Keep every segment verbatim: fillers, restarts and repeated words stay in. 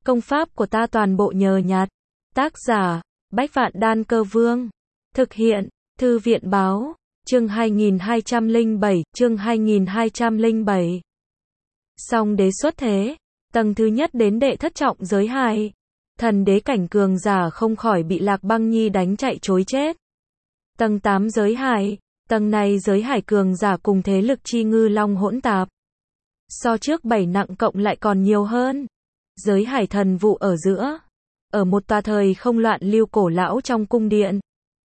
Công pháp của ta toàn bộ nhờ nhặt. Tác giả, Bách Vạn Đan Cơ Vương. Thực hiện, Thư viện Báo. Chương hai nghìn hai trăm lẻ bảy, chương hai nghìn hai trăm lẻ bảy. Song đế xuất thế, tầng thứ nhất đến đệ thất trọng giới hải. Thần đế cảnh cường giả không khỏi bị Lạc Băng Nhi đánh chạy trối chết. Tầng tám giới hải, tầng này giới hải cường giả cùng thế lực chi ngư long hỗn tạp. So trước bảy nặng cộng lại còn nhiều hơn. Giới hải thần vụ ở giữa, ở một tòa thời không loạn lưu cổ lão trong cung điện.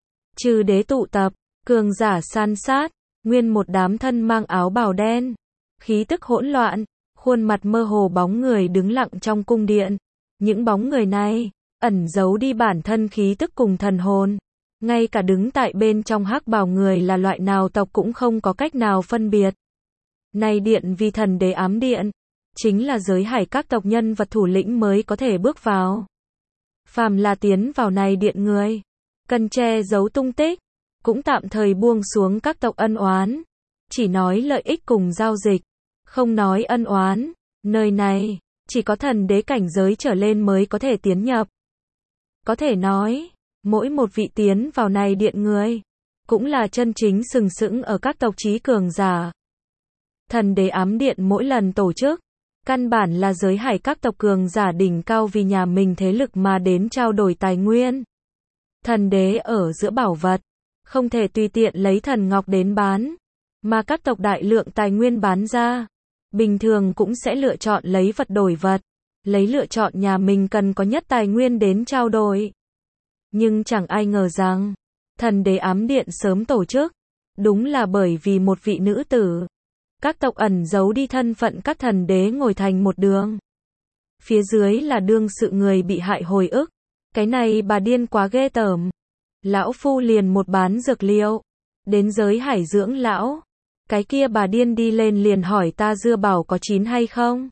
Trừ đế tụ tập, cường giả san sát, nguyên một đám thân mang áo bào đen, khí tức hỗn loạn, khuôn mặt mơ hồ bóng người đứng lặng trong cung điện. Những bóng người này, ẩn giấu đi bản thân khí tức cùng thần hồn. Ngay cả đứng tại bên trong hắc bào người là loại nào tộc cũng không có cách nào phân biệt. Này điện vì thần đế ám điện, chính là giới hải các tộc nhân vật thủ lĩnh mới có thể bước vào. Phàm là tiến vào này điện người, cần che giấu tung tích, cũng tạm thời buông xuống các tộc ân oán, chỉ nói lợi ích cùng giao dịch, không nói ân oán. Nơi này, chỉ có thần đế cảnh giới trở lên mới có thể tiến nhập. Có thể nói, mỗi một vị tiến vào này điện người, cũng là chân chính sừng sững ở các tộc chí cường giả. Thần đế ám điện mỗi lần tổ chức, căn bản là giới hải các tộc cường giả đỉnh cao vì nhà mình thế lực mà đến trao đổi tài nguyên. Thần đế ở giữa bảo vật, không thể tùy tiện lấy thần ngọc đến bán, mà các tộc đại lượng tài nguyên bán ra, bình thường cũng sẽ lựa chọn lấy vật đổi vật, lấy lựa chọn nhà mình cần có nhất tài nguyên đến trao đổi. Nhưng chẳng ai ngờ rằng, thần đế ám điện sớm tổ chức, đúng là bởi vì một vị nữ tử. Các tộc ẩn giấu đi thân phận các thần đế ngồi thành một đường. Phía dưới là đương sự người bị hại hồi ức. Cái này bà điên quá ghê tởm. Lão phu liền một bán dược liệu. Đến giới hải dưỡng lão. Cái kia bà điên đi lên liền hỏi ta dưa bảo có chín hay không.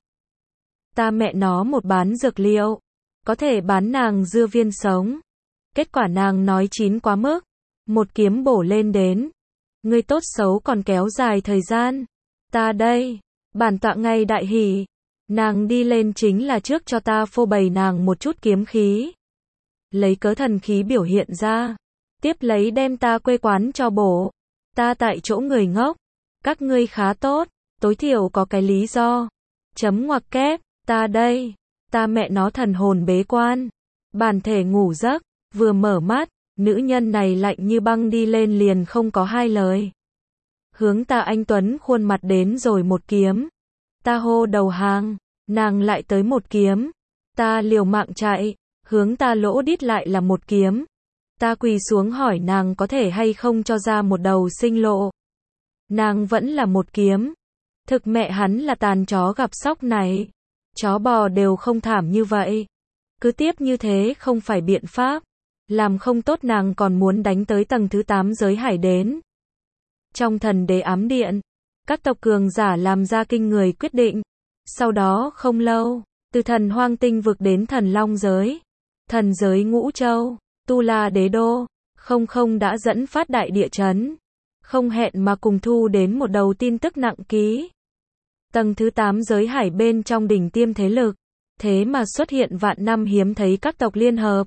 Ta mẹ nó một bán dược liệu. Có thể bán nàng dưa viên sống. Kết quả nàng nói chín quá mức. Một kiếm bổ lên đến. Ngươi tốt xấu còn kéo dài thời gian. Ta đây, bản tọa ngay đại hỉ, nàng đi lên chính là trước cho ta phô bày nàng một chút kiếm khí. Lấy cớ thần khí biểu hiện ra, tiếp lấy đem ta quê quán cho bổ. Ta tại chỗ người ngốc, các ngươi khá tốt, tối thiểu có cái lý do. Chấm ngoặc kép, ta đây, ta mẹ nó thần hồn bế quan, bản thể ngủ giấc, vừa mở mắt, nữ nhân này lạnh như băng đi lên liền không có hai lời. Hướng ta anh tuấn khuôn mặt đến rồi một kiếm. Ta hô đầu hàng, nàng lại tới một kiếm. Ta liều mạng chạy, hướng ta lỗ đít lại là một kiếm. Ta quỳ xuống hỏi nàng có thể hay không cho ra một đầu sinh lộ. Nàng vẫn là một kiếm. Thực mẹ hắn là tàn chó gặp sóc này. Chó bò đều không thảm như vậy. Cứ tiếp như thế không phải biện pháp. Làm không tốt nàng còn muốn đánh tới tầng thứ tám giới hải đến. Trong thần đế ám điện, các tộc cường giả làm ra kinh người quyết định. Sau đó không lâu, từ thần hoang tinh vực đến thần long giới, thần giới ngũ châu, tu la đế đô, không không đã dẫn phát đại địa chấn. Không hẹn mà cùng thu đến một đầu tin tức nặng ký. Tầng thứ tám giới hải bên trong đỉnh tiêm thế lực, thế mà xuất hiện vạn năm hiếm thấy các tộc liên hợp.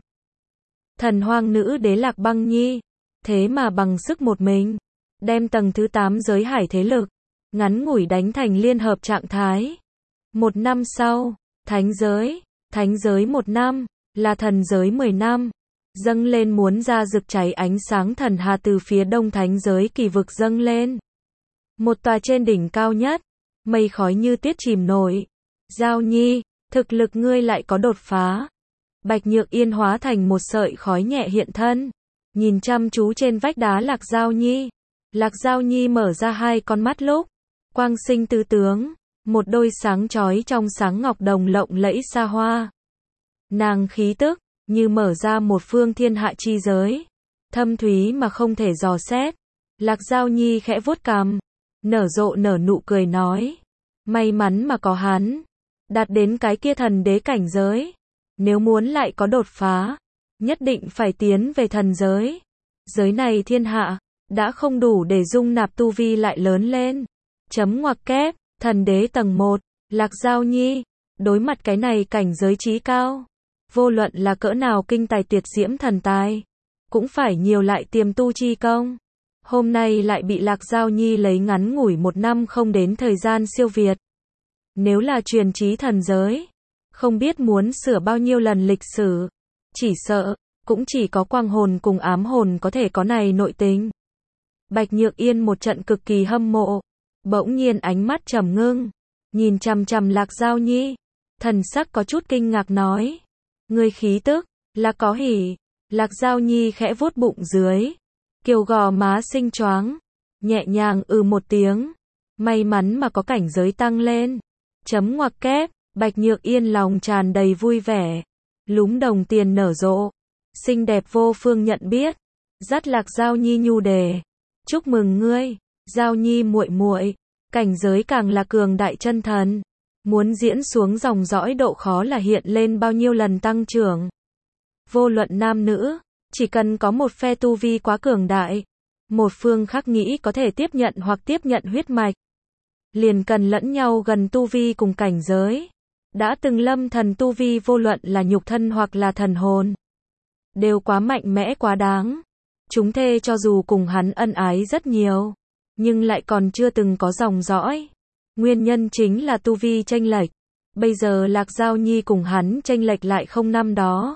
Thần hoang nữ đế Lạc Băng Nhi, thế mà bằng sức một mình, đem tầng thứ tám giới hải thế lực, ngắn ngủi đánh thành liên hợp trạng thái. Một năm sau, thánh giới, thánh giới một năm, là thần giới mười năm, dâng lên muốn ra rực cháy ánh sáng thần hà từ phía đông thánh giới kỳ vực dâng lên. Một tòa trên đỉnh cao nhất, mây khói như tiết chìm nổi. Giao Nhi, thực lực ngươi lại có đột phá. Bạch Nhược Yên hóa thành một sợi khói nhẹ hiện thân, nhìn chăm chú trên vách đá Lạc Giao Nhi. Lạc Giao Nhi mở ra hai con mắt lúc, quang sinh tứ tướng, một đôi sáng chói trong sáng ngọc đồng lộng lẫy xa hoa. Nàng khí tức, như mở ra một phương thiên hạ chi giới, thâm thúy mà không thể dò xét. Lạc Giao Nhi khẽ vuốt cằm, nở rộ nở nụ cười nói, may mắn mà có hắn, đạt đến cái kia thần đế cảnh giới. Nếu muốn lại có đột phá, nhất định phải tiến về thần giới. Giới này thiên hạ, đã không đủ để dung nạp tu vi lại lớn lên. Chấm ngoặc kép, thần đế tầng một, Lạc Giao Nhi, Đối mặt cái này cảnh giới trí cao, vô luận là cỡ nào kinh tài tuyệt diễm thần tài, cũng phải nhiều lại tiềm tu chi công. Hôm nay lại bị Lạc Giao Nhi lấy ngắn ngủi một năm không đến thời gian siêu việt. Nếu là truyền trí thần giới, không biết muốn sửa bao nhiêu lần lịch sử, chỉ sợ, cũng chỉ có quang hồn cùng ám hồn có thể có này nội tình. Bạch Nhược Yên một trận cực kỳ hâm mộ, bỗng nhiên ánh mắt trầm ngưng, nhìn chằm chằm Lạc Giao Nhi, thần sắc có chút kinh ngạc nói, ngươi khí tức, là có hỉ. Lạc Giao Nhi khẽ vuốt bụng dưới, kiều gò má xinh choáng, nhẹ nhàng ừ một tiếng, may mắn mà có cảnh giới tăng lên. Chấm ngoặc kép, Bạch Nhược Yên lòng tràn đầy vui vẻ, lúm đồng tiền nở rộ, xinh đẹp vô phương nhận biết, dắt Lạc Giao Nhi nhu đề, chúc mừng ngươi, Giao Nhi muội muội, cảnh giới càng là cường đại chân thần, muốn diễn xuống dòng dõi độ khó là hiện lên bao nhiêu lần tăng trưởng. Vô luận nam nữ, chỉ cần có một phe tu vi quá cường đại, một phương khác nghĩ có thể tiếp nhận hoặc tiếp nhận huyết mạch, liền cần lẫn nhau gần tu vi cùng cảnh giới. Đã từng lâm thần tu vi vô luận là nhục thân hoặc là thần hồn, đều quá mạnh mẽ quá đáng. Chúng thê cho dù cùng hắn ân ái rất nhiều, nhưng lại còn chưa từng có dòng dõi. Nguyên nhân chính là tu vi chênh lệch. Bây giờ Lạc Giao Nhi cùng hắn chênh lệch lại không năm đó.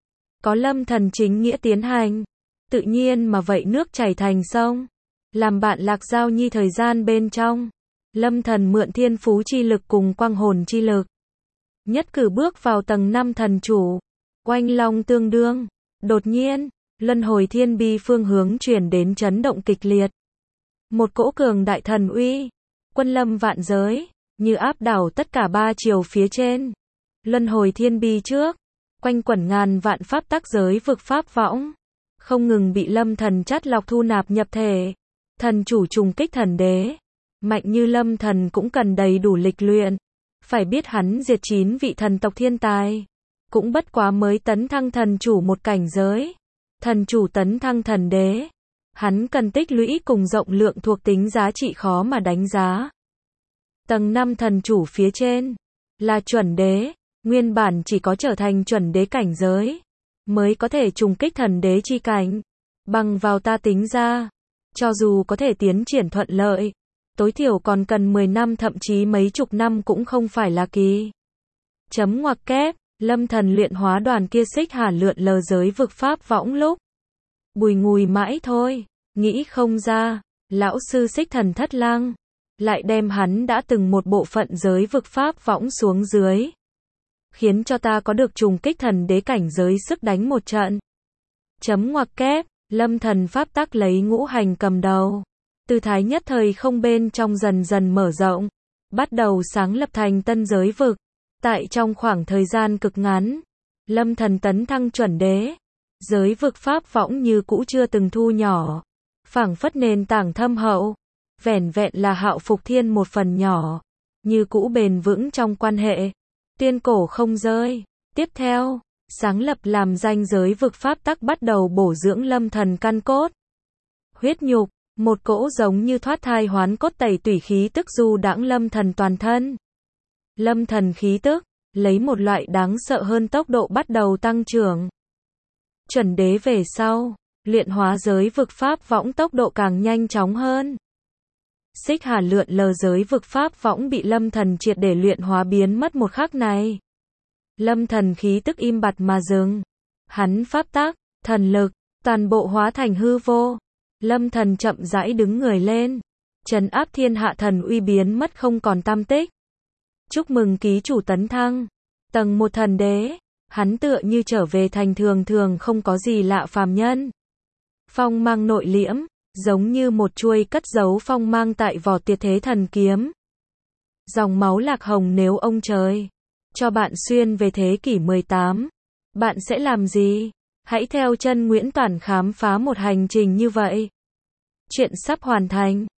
Có lâm thần chính nghĩa tiến hành, tự nhiên mà vậy nước chảy thành sông. Làm bạn Lạc Giao Nhi thời gian bên trong, lâm thần mượn thiên phú chi lực cùng quang hồn chi lực, nhất cử bước vào tầng năm thần chủ, oanh long tương đương. Đột nhiên, luân hồi thiên bi phương hướng chuyển đến chấn động kịch liệt. Một cỗ cường đại thần uy, quân lâm vạn giới, như áp đảo tất cả ba chiều phía trên. Luân hồi thiên bi trước, quanh quẩn ngàn vạn pháp tắc giới vực pháp võng, không ngừng bị lâm thần chắt lọc thu nạp nhập thể. Thần chủ trùng kích thần đế, mạnh như lâm thần cũng cần đầy đủ lịch luyện. Phải biết hắn diệt chín vị thần tộc thiên tài, cũng bất quá mới tấn thăng thần chủ một cảnh giới. Thần chủ tấn thăng thần đế, hắn cần tích lũy cùng rộng lượng thuộc tính giá trị khó mà đánh giá. Tầng năm thần chủ phía trên là chuẩn đế, nguyên bản chỉ có trở thành chuẩn đế cảnh giới mới có thể trùng kích thần đế chi cảnh. Bằng vào ta tính ra, cho dù có thể tiến triển thuận lợi, tối thiểu còn cần mười năm thậm chí mấy chục năm cũng không phải là kỳ. Chấm ngoặc kép, lâm thần luyện hóa đoàn kia xích hà lượn lờ giới vực pháp võng lúc, bùi ngùi mãi thôi, nghĩ không ra, lão sư xích thần thất lang, lại đem hắn đã từng một bộ phận giới vực pháp võng xuống dưới, khiến cho ta có được trùng kích thần đế cảnh giới sức đánh một trận. Chấm ngoặc kép, lâm thần pháp tắc lấy ngũ hành cầm đầu, tư thái nhất thời không bên trong dần dần mở rộng, bắt đầu sáng lập thành tân giới vực. Tại trong khoảng thời gian cực ngắn, lâm thần tấn thăng chuẩn đế, giới vực pháp võng như cũ chưa từng thu nhỏ, phảng phất nền tảng thâm hậu, vẻn vẹn là Hạo Phục Thiên một phần nhỏ, như cũ bền vững trong quan hệ, tuyên cổ không rơi. Tiếp theo, sáng lập làm danh giới vực pháp tắc bắt đầu bổ dưỡng lâm thần căn cốt, huyết nhục, một cỗ giống như thoát thai hoán cốt tẩy tủy khí tức du đãng lâm thần toàn thân. Lâm thần khí tức, lấy một loại đáng sợ hơn tốc độ bắt đầu tăng trưởng. Chuẩn đế về sau, luyện hóa giới vực pháp võng tốc độ càng nhanh chóng hơn. Xích hà lượn lờ giới vực pháp võng bị lâm thần triệt để luyện hóa biến mất một khắc này. Lâm thần khí tức im bặt mà dừng. Hắn pháp tắc, thần lực, toàn bộ hóa thành hư vô. Lâm thần chậm rãi đứng người lên, trấn áp thiên hạ thần uy biến mất không còn tăm tích. Chúc mừng ký chủ tấn thăng tầng một thần đế. Hắn tựa như trở về thành thường thường không có gì lạ phàm nhân. Phong mang nội liễm, giống như một chuôi cất giấu phong mang tại vỏ tuyệt thế thần kiếm. Dòng máu lạc hồng, nếu ông trời cho bạn xuyên về thế kỷ mười tám, bạn sẽ làm gì? Hãy theo chân Nguyễn Toản khám phá một hành trình như vậy. Chuyện sắp hoàn thành.